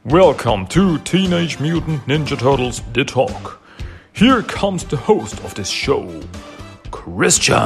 Welcome to Teenage Mutant Ninja Turtles The Talk. Here comes the host of this show, Christian.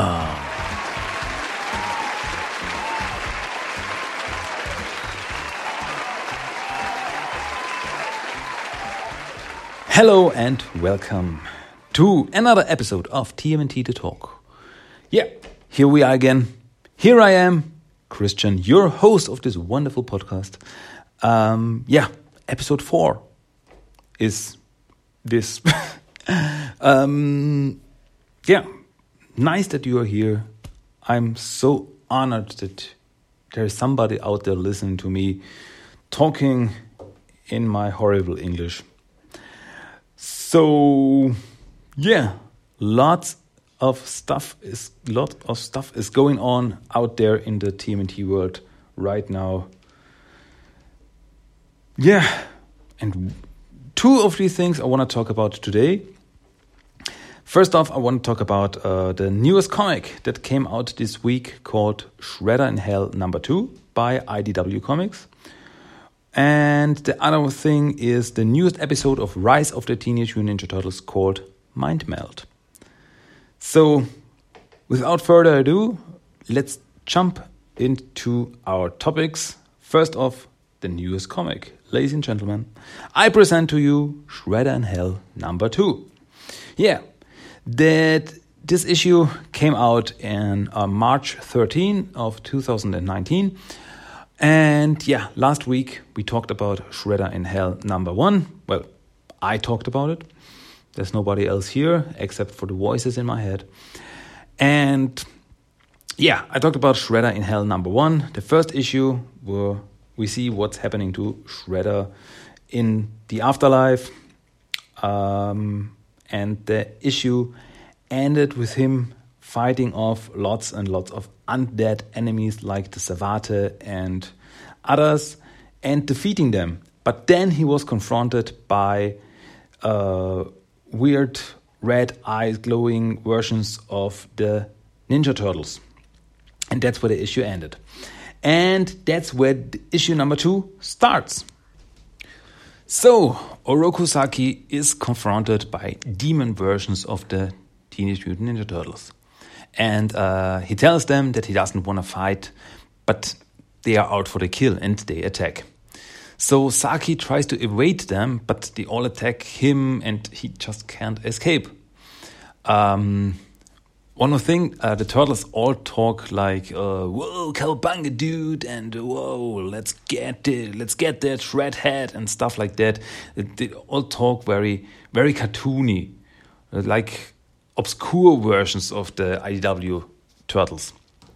Hello and welcome to another episode of TMNT The Talk. Yeah, here we are again. Here I am, Christian, your host of this wonderful podcast. Episode 4 is this. Nice that you are here. I'm so honored that there is somebody out there listening to me talking in my horrible English. So, lots of stuff is going on out there in the TMNT world right now. Yeah, and two of these things I want to talk about today. First off, I want to talk about the newest comic that came out this week called Shredder in Hell #2 by IDW Comics. And the other thing is the newest episode of Rise of the Teenage Mutant Ninja Turtles called Mind Meld. So, without further ado, let's jump into our topics. First off, the newest comic. Ladies and gentlemen, I present to you Shredder in Hell #2. Yeah, this issue came out in March 13 of 2019. And last week we talked about Shredder in Hell #1. Well, I talked about it. There's nobody else here except for the voices in my head. And I talked about Shredder in Hell #1. The first issue where we see what's happening to Shredder in the afterlife. And the issue ended with him fighting off lots and lots of undead enemies like the Savate and others and defeating them. But then he was confronted by weird red eyes glowing versions of the Ninja Turtles. And that's where the issue ended. And that's where the issue #2 starts. So, Oroku Saki is confronted by demon versions of the Teenage Mutant Ninja Turtles. And he tells them that he doesn't want to fight, but they are out for the kill and they attack. So Saki tries to evade them, but they all attack him and he just can't escape. One more thing, the turtles all talk like, whoa, cowabunga dude, and whoa, let's get that shred head and stuff like that. They all talk very, very cartoony, like obscure versions of the IDW turtles.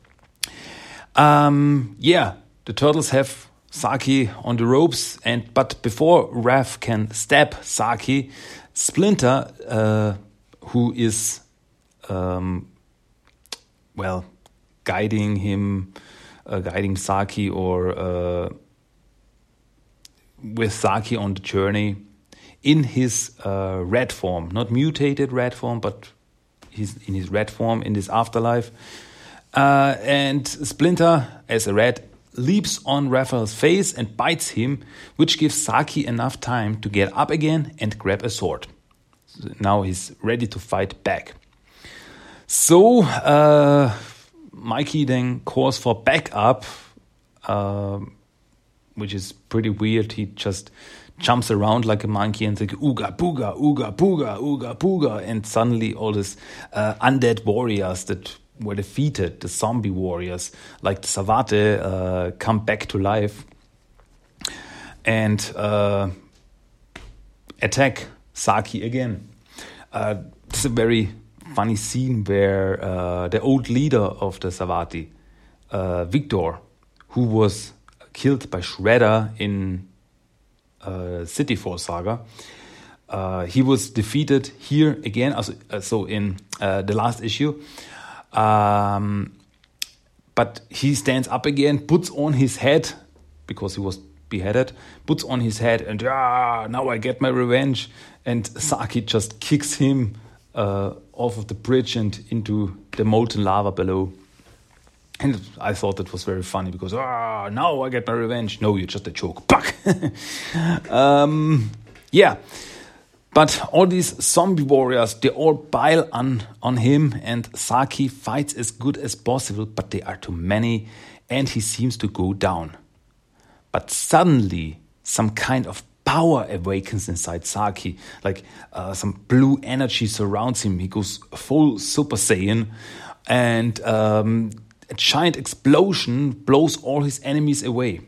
The turtles have Saki on the ropes, but before Raph can stab Saki, Splinter, who is guiding Saki or with Saki on the journey in his red form, not mutated red form, but he's in his red form in this afterlife. And Splinter, as a rat, leaps on Raphael's face and bites him, which gives Saki enough time to get up again and grab a sword. Now he's ready to fight back. So, Mikey then calls for backup, which is pretty weird. He just jumps around like a monkey and says, ooga booga, ooga booga, ooga booga. And suddenly all these undead warriors that were defeated, the zombie warriors, like the Savate, come back to life and attack Saki again. It's a very funny scene where the old leader of the Savate, Victor, who was killed by Shredder in City Force Saga, he was defeated here again, so in the last issue. But he stands up again, puts on his head, because he was beheaded, puts on his head and now I get my revenge. And Saki just kicks him off of the bridge and into the molten lava below. And I thought that was very funny because, now I get my revenge. No, you're just a joke. Buck. Yeah. But all these zombie warriors, they all pile on him, and Saki fights as good as possible, but they are too many, and he seems to go down. But suddenly, some kind of power awakens inside Saki, like some blue energy surrounds him. He goes full Super Saiyan, and a giant explosion blows all his enemies away.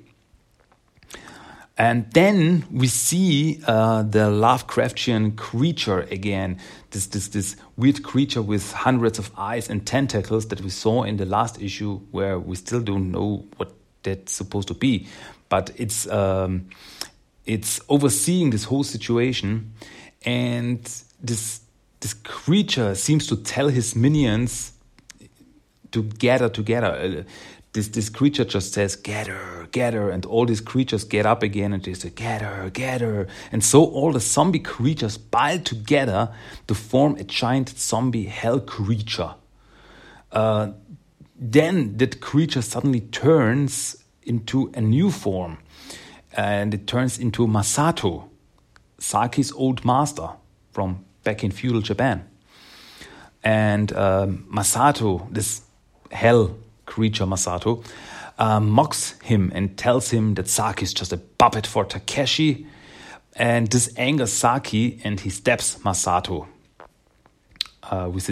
And then we see the Lovecraftian creature again, this weird creature with hundreds of eyes and tentacles that we saw in the last issue, where we still don't know what that's supposed to be. But it's overseeing this whole situation, and this creature seems to tell his minions to gather together. This creature just says, gather, gather, and all these creatures get up again and they say, gather, gather. And so all the zombie creatures pile together to form a giant zombie hell creature. Then that creature suddenly turns into a new form, and it turns into Masato, Saki's old master from back in feudal Japan. And Masato, this hell creature Masato, mocks him and tells him that Saki is just a puppet for Takeshi, and this angers Saki, and he stabs Masato with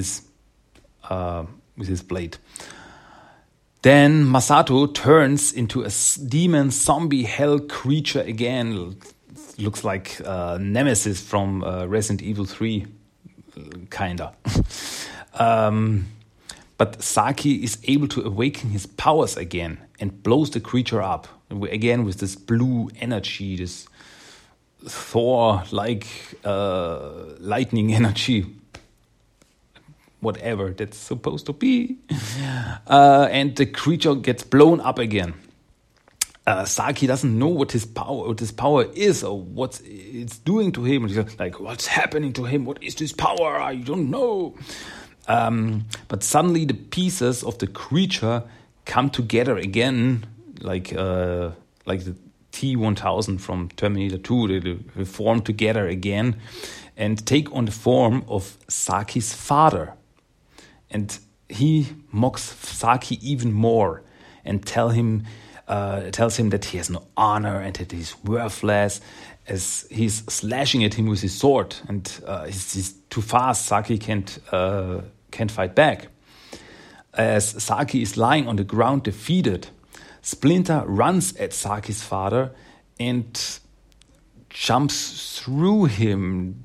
his blade. Then Masato turns into a demon zombie hell creature again. Looks like Nemesis from Resident Evil 3, kinda. But Saki is able to awaken his powers again and blows the creature up. Again with this blue energy, this Thor-like lightning energy. Whatever that's supposed to be. And the creature gets blown up again. Saki doesn't know what his power is, or what it's doing to him. He's like, what's happening to him? What is this power? I don't know. But suddenly the pieces of the creature come together again, like the T-1000 from Terminator 2. They form together again and take on the form of Saki's father. And he mocks Saki even more and tells him that he has no honor and that he's worthless, as he's slashing at him with his sword, and he's too fast. Saki can't fight back. As Saki is lying on the ground defeated, Splinter runs at Saki's father and jumps through him.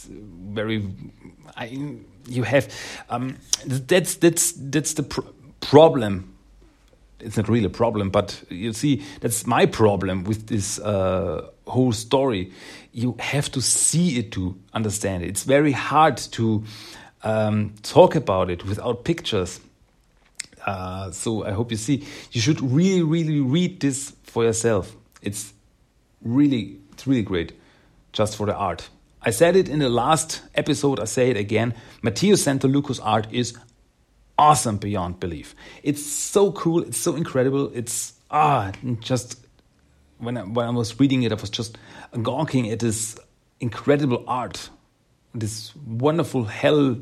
That's the problem. It's not really a problem, but you see, that's my problem with this whole story. You have to see it to understand it. It's very hard to talk about it without pictures. So I hope you see. You should really, really read this for yourself. It's really great, just for the art. I said it in the last episode, I say it again. Matteo Santaluco's art is awesome beyond belief. It's so cool, it's so incredible. It's just when I was reading it, I was just gawking at this incredible art, this wonderful hell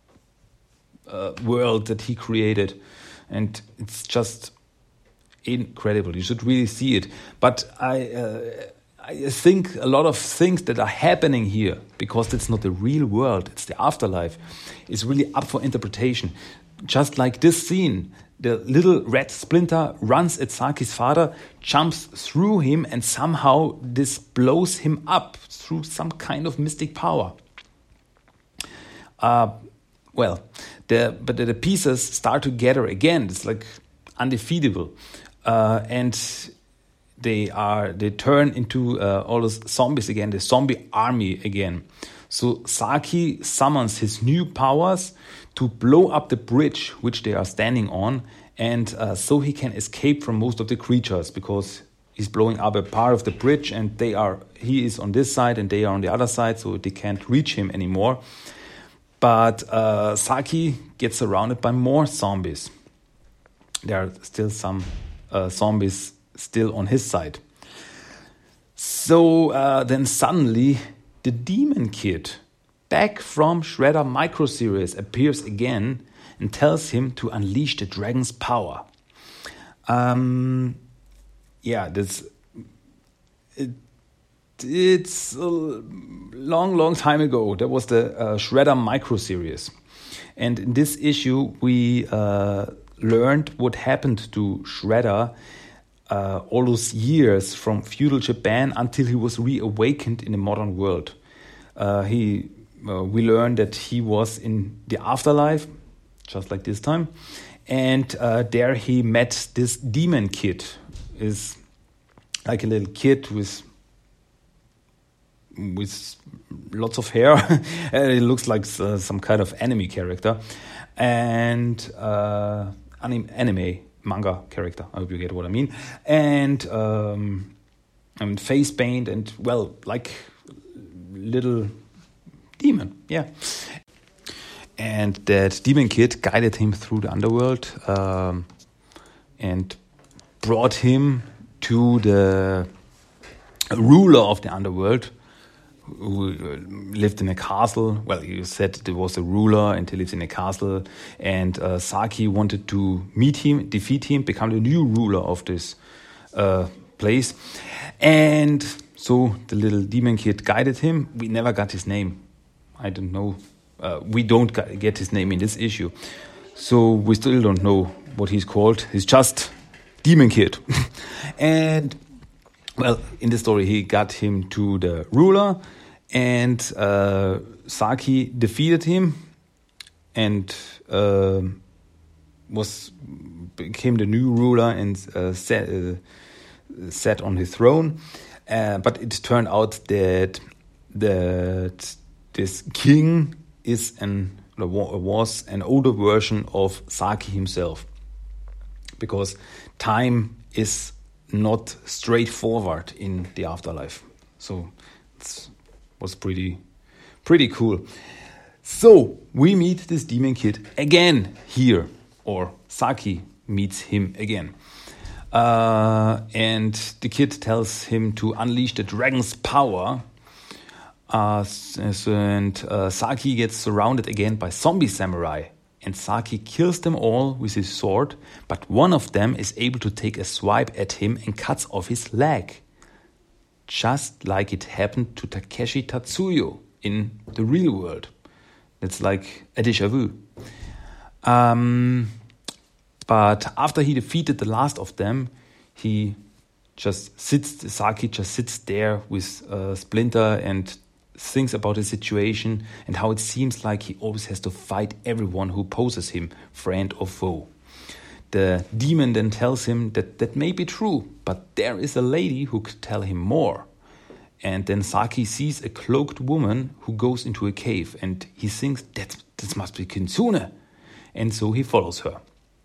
world that he created, and it's just incredible. You should really see it. But I think a lot of things that are happening here, because it's not the real world, it's the afterlife, is really up for interpretation. Just like this scene, the little red Splinter runs at Saki's father, jumps through him, and somehow this blows him up through some kind of mystic power. The pieces start to gather again. It's like undefeatable, and they turn into all those zombies again, the zombie army again. So Saki summons his new powers to blow up the bridge which they are standing on, and so he can escape from most of the creatures, because he's blowing up a part of the bridge, and he is on this side and they are on the other side, so they can't reach him anymore. But Saki gets surrounded by more zombies. there are still some zombies still on his side. So then suddenly the Demon Kid, back from Shredder Micro Series, appears again and tells him to unleash the dragon's power. It's a long time ago. That was the Shredder Micro Series. And in this issue, we learned what happened to Shredder all those years from feudal Japan until he was reawakened in the modern world. We learned that he was in the afterlife, just like this time. And there he met this Demon Kid. Is like a little kid with lots of hair. It looks like some kind of anime character. And anime manga character. I hope you get what I mean. And face paint and, well, like little demon. Yeah. And that Demon Kid guided him through the underworld and brought him to the ruler of the underworld, who lived in a castle. Well, you said there was a ruler and he lives in a castle. And Saki wanted to meet him, defeat him, become the new ruler of this place. And so the little Demon Kid guided him. We never got his name. I don't know. We don't get his name in this issue. So we still don't know what he's called. He's just Demon Kid. And, well, in the story, he got him to the ruler, and Saki defeated him and became the new ruler and sat on his throne. But it turned out that this king was an older version of Saki himself, because time is not straightforward in the afterlife. So it was pretty cool. So we meet this Demon Kid again here, or Saki meets him again. And the kid tells him to unleash the dragon's power. Saki gets surrounded again by zombie samurai, and Saki kills them all with his sword, but one of them is able to take a swipe at him and cuts off his leg, just like it happened to Takeshi Tatsuyo in the real world. It's like a déjà vu. But after he defeated the last of them, Saki just sits there with Splinter and thinks about the situation and how it seems like he always has to fight everyone who opposes him, friend or foe. The demon then tells him that may be true, but there is a lady who could tell him more. And then Saki sees a cloaked woman who goes into a cave, and he thinks that this must be Kitsune. And so he follows her.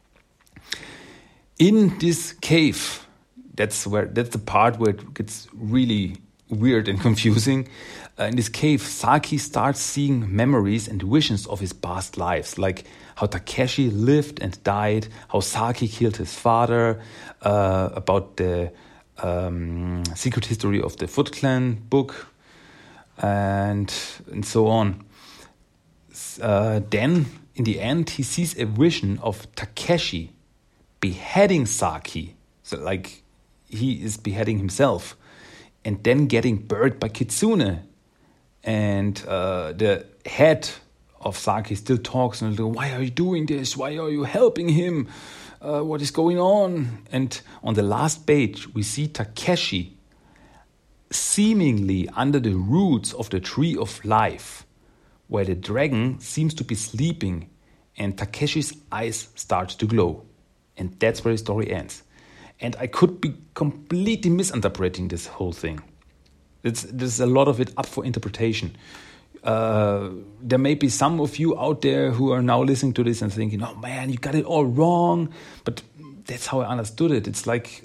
In this cave, that's the part where it gets really weird and confusing. In this cave, Saki starts seeing memories and visions of his past lives, like how Takeshi lived and died, how Saki killed his father, about the secret history of the Foot Clan book, and so on. Then, in the end, he sees a vision of Takeshi beheading Saki, so like he is beheading himself, and then getting burned by Kitsune. And the head of Saki still talks and like, why are you doing this? Why are you helping him? What is going on? And on the last page, we see Takeshi seemingly under the roots of the Tree of Life, where the dragon seems to be sleeping, and Takeshi's eyes start to glow. And that's where the story ends. And I could be completely misinterpreting this whole thing. There's a lot of it up for interpretation. There may be some of you out there who are now listening to this and thinking, oh man, you got it all wrong. But that's how I understood it. It's like,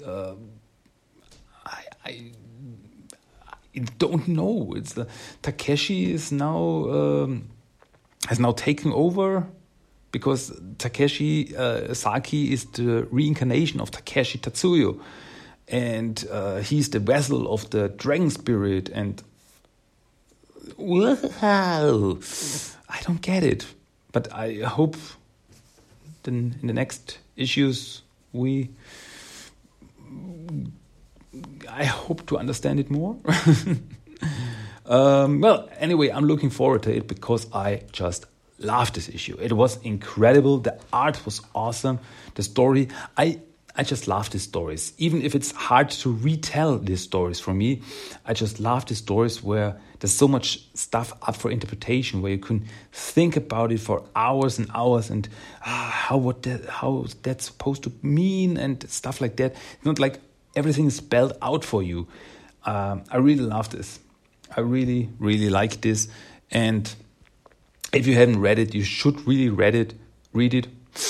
I don't know. Takeshi is now, has now taken over because Takeshi Saki is the reincarnation of Takeshi Tatsuyo. And he's the vessel of the dragon spirit. And wow, I don't get it. But I hope in the next issues I hope to understand it more. Well, anyway, I'm looking forward to it because I just loved this issue. It was incredible. The art was awesome. The story, I just love these stories. Even if it's hard to retell these stories for me, I just love these stories where there's so much stuff up for interpretation, where you can think about it for hours and hours and how that's supposed to mean and stuff like that. It's not like everything is spelled out for you. I really love this. I really, really like this. And if you haven't read it, you should really read it.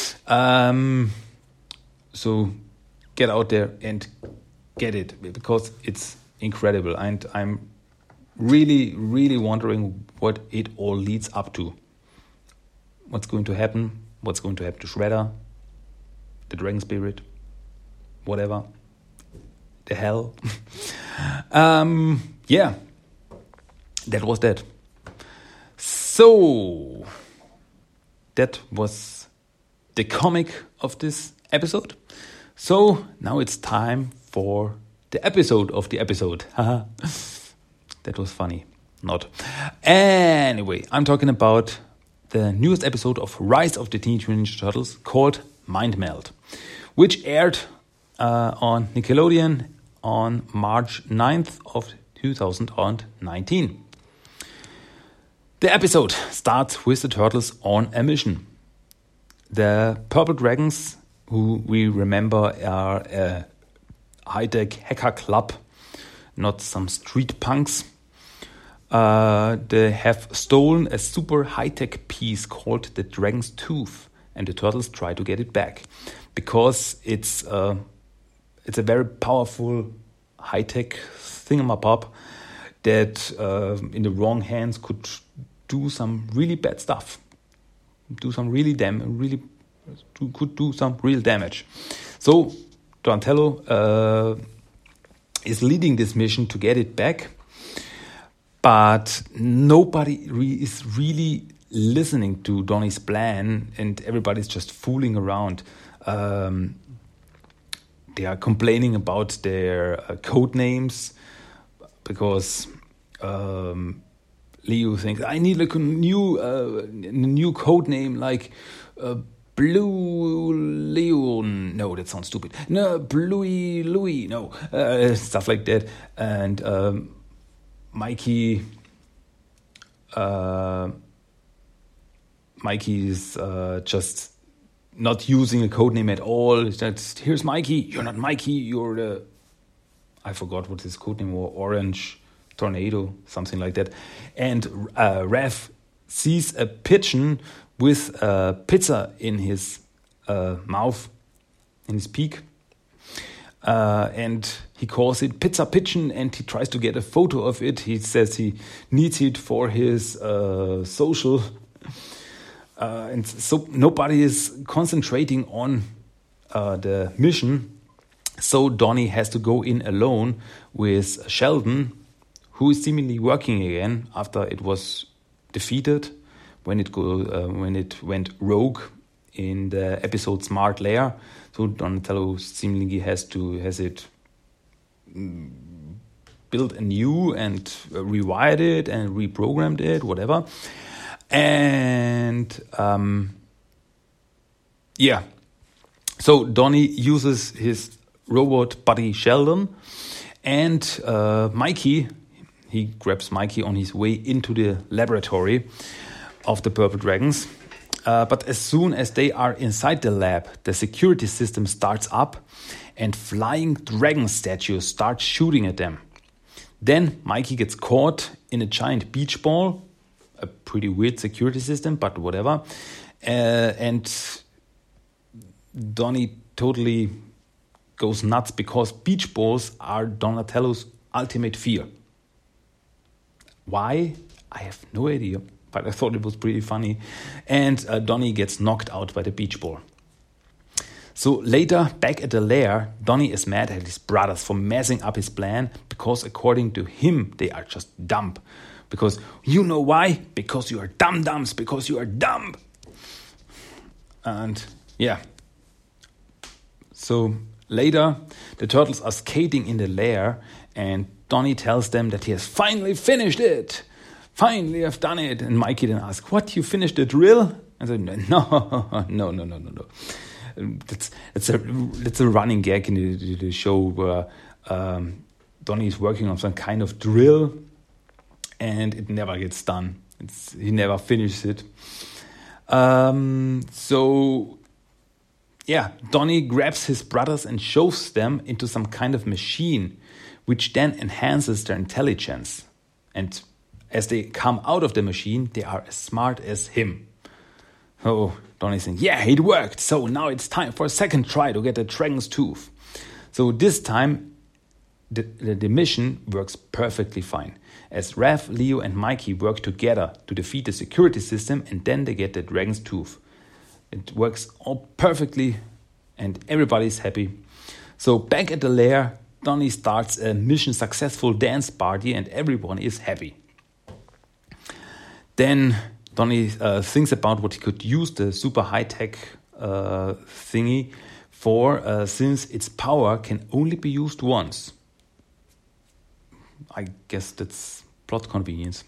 So get out there and get it because it's incredible. And I'm really, really wondering what it all leads up to. What's going to happen? What's going to happen to Shredder? The Dragon Spirit? Whatever. The hell? Yeah. That was that. So, that was the comic of this episode. So, now it's time for the episode of the episode. That was funny. Not. Anyway, I'm talking about the newest episode of Rise of the Teenage Mutant Ninja Turtles called Mind Meld, which aired on Nickelodeon on March 9th of 2019. The episode starts with the Turtles on a mission. The Purple Dragons, who we remember are a high-tech hacker club, not some street punks, they have stolen a super high-tech piece called the Dragon's Tooth, and the Turtles try to get it back because it's a very powerful high-tech thingamabob that in the wrong hands could do some really bad stuff, could do some real damage. So Donatello is leading this mission to get it back, but nobody is really listening to Donnie's plan, and everybody's just fooling around. They are complaining about their code names because Leo thinks I need like a new code name like Blue Leon. No, that sounds stupid. No, Bluey Louie. No, stuff like that. And Mikey is just not using a code name at all. It's just, here's Mikey. You're not Mikey. You're the... I forgot what his code name was. Orange Tornado, something like that. And Raph sees a pigeon with pizza in his mouth, in his beak. And he calls it Pizza Pigeon, and he tries to get a photo of it. He says he needs it for his social. And so nobody is concentrating on the mission. So Donnie has to go in alone with Sheldon, who is seemingly working again after it was defeated when it went rogue in the episode Smart Lair. So Donatello seemingly has it built anew and rewired it and reprogrammed it, whatever. And so Donnie uses his robot buddy Sheldon, and Mikey, he grabs Mikey on his way into the laboratory of the Purple Dragons. But as soon as they are inside the lab, the security system starts up and flying dragon statues start shooting at them. Then Mikey gets caught in a giant beach ball, a pretty weird security system, but whatever. And Donnie totally goes nuts because beach balls are Donatello's ultimate fear. Why? I have no idea. but I thought it was pretty funny. And Donnie gets knocked out by the beach ball. So later, back at the lair, Donnie is mad at his brothers for messing up his plan because according to him, they are just dumb. Because you know why? Because you are dum-dums, because you are dumb. And yeah. So later, the turtles are skating in the lair and Donnie tells them that he has finally finished it. Finally, I've done it. And Mikey then asks, what, you finished the drill? And I said, no. It's a running gag in the show where Donnie is working on some kind of drill and it never gets done. He never finishes it. So Donnie grabs his brothers and shoves them into some kind of machine, which then enhances their intelligence. And as they come out of the machine, they are as smart as him. Oh, Donnie's saying, yeah, it worked. So now it's time for a second try to get the dragon's tooth. So this time, the mission works perfectly fine. As Raph, Leo, and Mikey work together to defeat the security system, and then they get the dragon's tooth. It works all perfectly, and everybody's happy. So back at the lair, Donnie starts a mission successful dance party, and everyone is happy. Then Donnie thinks about what he could use the super high-tech thingy for, since its power can only be used once. I guess that's plot convenience.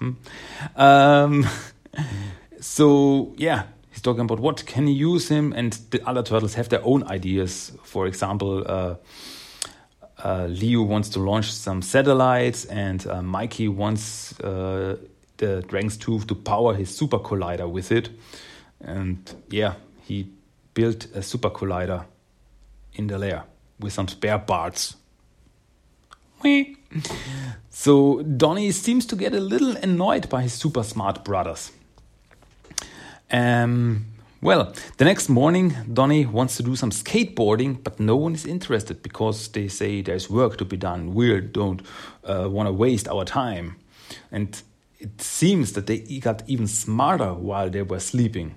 So, he's talking about what can he use him, and the other turtles have their own ideas. For example, Leo wants to launch some satellites, and Mikey wants the dragon's tooth to power his super collider with it. And he built a super collider in the lair with some spare parts. So Donnie seems to get a little annoyed by his super smart brothers. The next morning, Donnie wants to do some skateboarding, but no one is interested because they say there's work to be done. We don't want to waste our time. And it seems that they got even smarter while they were sleeping.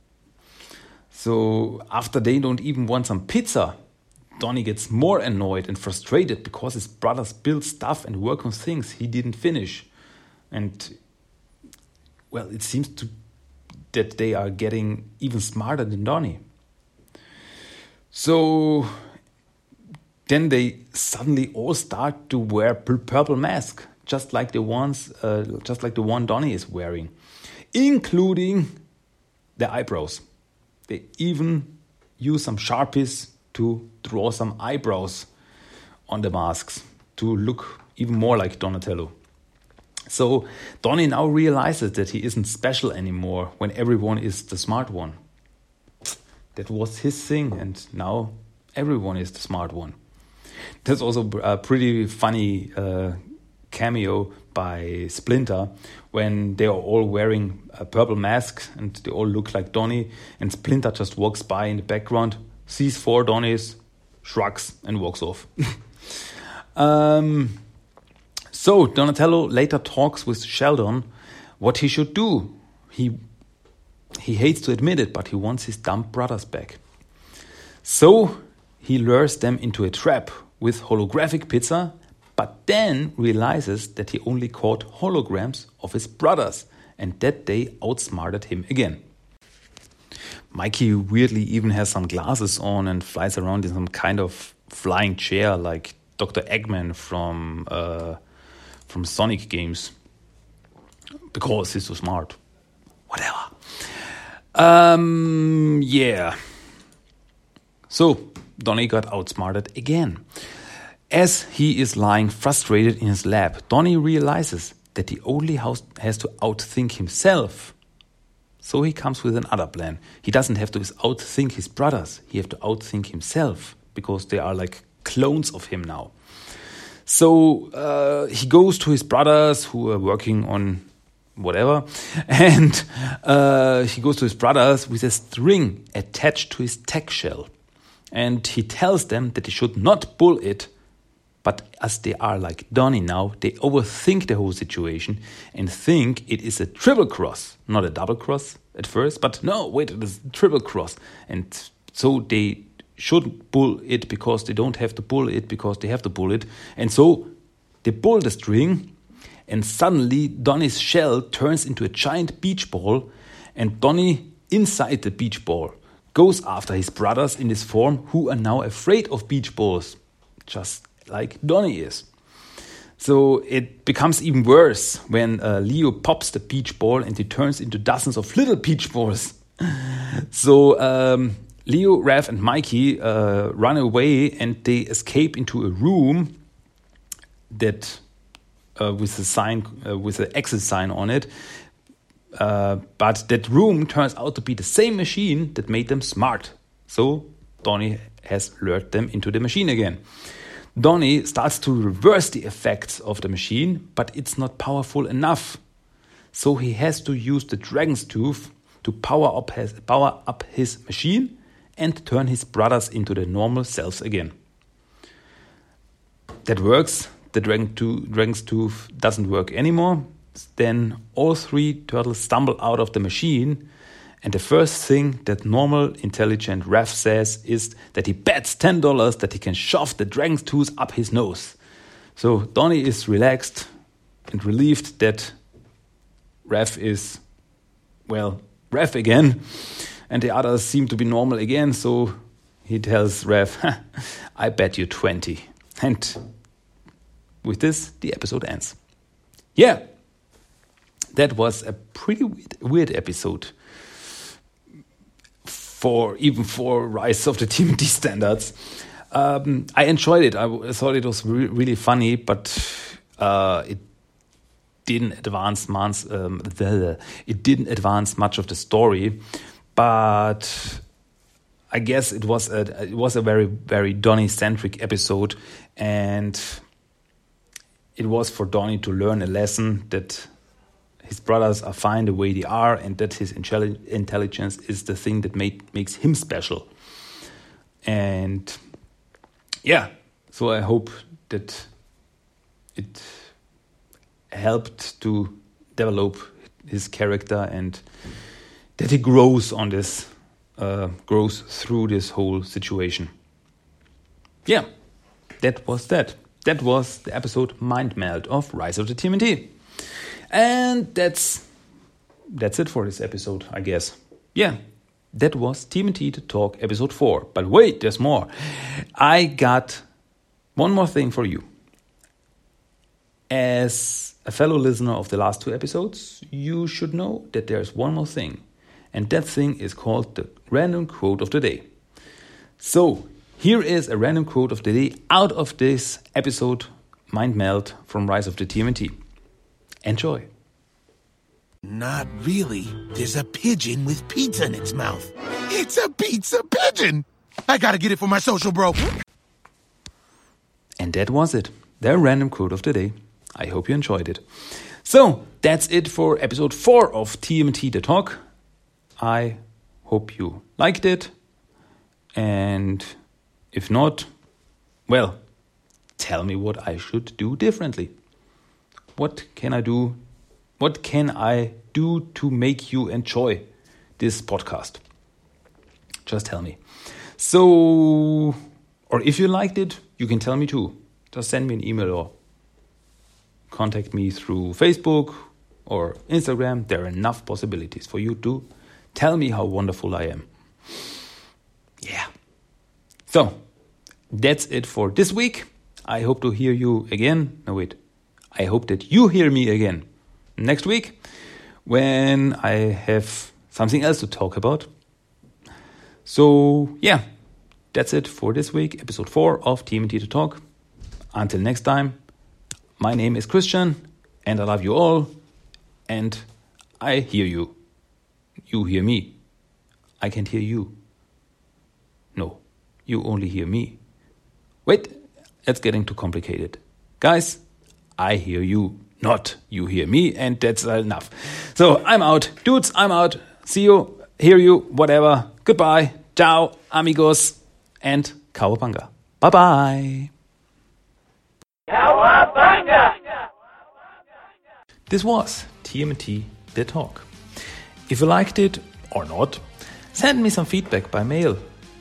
So after they don't even want some pizza, Donnie gets more annoyed and frustrated because his brothers build stuff and work on things he didn't finish. And, it seems that they are getting even smarter than Donnie. So then they suddenly all start to wear purple masks, just like the one Donnie is wearing, including the eyebrows. They even use some Sharpies to draw some eyebrows on the masks to look even more like Donatello. So Donnie now realizes that he isn't special anymore when everyone is the smart one. That was his thing, and now everyone is the smart one. That's also a pretty funny cameo by Splinter when they are all wearing a purple mask and they all look like Donnie, and Splinter just walks by in the background, sees 4 Donnies, shrugs and walks off. So Donatello later talks with Sheldon what he should do. He hates to admit it, but he wants his dumb brothers back. So he lures them into a trap with holographic pizza, but then realizes that he only caught holograms of his brothers and that they outsmarted him again. Mikey weirdly even has some glasses on and flies around in some kind of flying chair like Dr. Eggman from Sonic games. Because he's so smart. Whatever. So Donnie got outsmarted again. As he is lying frustrated in his lab, Donnie realizes that he only has to outthink himself. So he comes with another plan. He doesn't have to outthink his brothers. He has to outthink himself because they are like clones of him now. So he goes to his brothers who are working on whatever, and he goes to his brothers with a string attached to his tech shell. And he tells them that they should not pull it But as they are like Donnie now, they overthink the whole situation and think it is a triple cross, not a double cross at first. But no, wait, it is a triple cross. And so they shouldn't pull it because they don't have to pull it because they have to pull it. And so they pull the string, and suddenly Donnie's shell turns into a giant beach ball, and Donnie, inside the beach ball, goes after his brothers in this form, who are now afraid of beach balls, just like Donnie is. So it becomes even worse when Leo pops the beach ball and it turns into dozens of little beach balls. So Leo, Raph, and Mikey run away, and they escape into a room that with a sign, with an exit sign on it. But that room turns out to be the same machine that made them smart. So Donnie has lured them into the machine again. Donnie starts to reverse the effects of the machine, but it's not powerful enough. So he has to use the dragon's tooth to power up his machine and turn his brothers into their normal selves again. That works. The dragon's tooth doesn't work anymore. Then all three turtles stumble out of the machine, and the first thing that normal, intelligent Raph says is that he bets $10 that he can shove the dragon's tooth up his nose. So Donnie is relaxed and relieved that Raph is, well, Raph again, and the others seem to be normal again, so he tells Raph, I bet you 20. And with this, the episode ends. Yeah, that was a pretty weird episode even for Rise of the TMNT standards. I enjoyed it. I thought it was really funny, but it didn't advance much. It didn't advance much of the story, but I guess it was a very, very Donnie-centric episode, and it was for Donnie to learn a lesson that his brothers are fine the way they are, and that his intelligence is the thing that makes him special. And yeah, so I hope that it helped to develop his character and that he grows through this whole situation. Yeah, that was that. That was the episode Mind Meld of Rise of the TMNT. And that's it for this episode, I guess. Yeah, that was TMNT to Talk episode 4. But wait, there's more. I got one more thing for you. As a fellow listener of the last 2 episodes, you should know that there's one more thing. And that thing is called the random quote of the day. So, here is a random quote of the day out of this episode, Mind Meld from Rise of the TMNT. Enjoy. Not really. There's a pigeon with pizza in its mouth. It's a pizza pigeon! I gotta get it for my social, bro. And that was it. The random quote of the day. I hope you enjoyed it. So, that's it for episode 4 of TMNT The Talk. I hope you liked it. And if not, well, tell me what I should do differently. What can I do? What can I do to make you enjoy this podcast? Just tell me. So, or if you liked it, you can tell me too. Just send me an email or contact me through Facebook or Instagram. There are enough possibilities for you to tell me how wonderful I am. Yeah. So, that's it for this week. I hope to hear you again. No, wait. I hope that you hear me again next week when I have something else to talk about. So, yeah, that's it for this week, episode 4 of TMNT to Talk. Until next time, my name is Christian, and I love you all, and I hear you. You hear me. I can't hear you. No, you only hear me. Wait, it's getting too complicated. Guys, I hear you, not you hear me, and that's enough. So I'm out. Dudes, I'm out. See you, hear you, whatever. Goodbye. Ciao, amigos, and cowabunga. Bye-bye. This was TMT The Talk. If you liked it or not, send me some feedback by mail,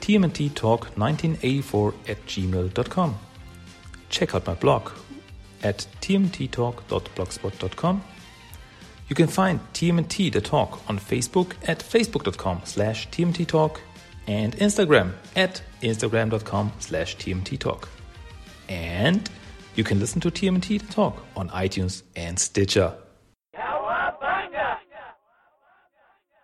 tmttalk1984@gmail.com. Check out my blog at tmttalk.blogspot.com. You can find TMT The Talk on Facebook at facebook.com/tmttalk and Instagram at instagram.com/tmttalk. And you can listen to TMT The Talk on iTunes and Stitcher.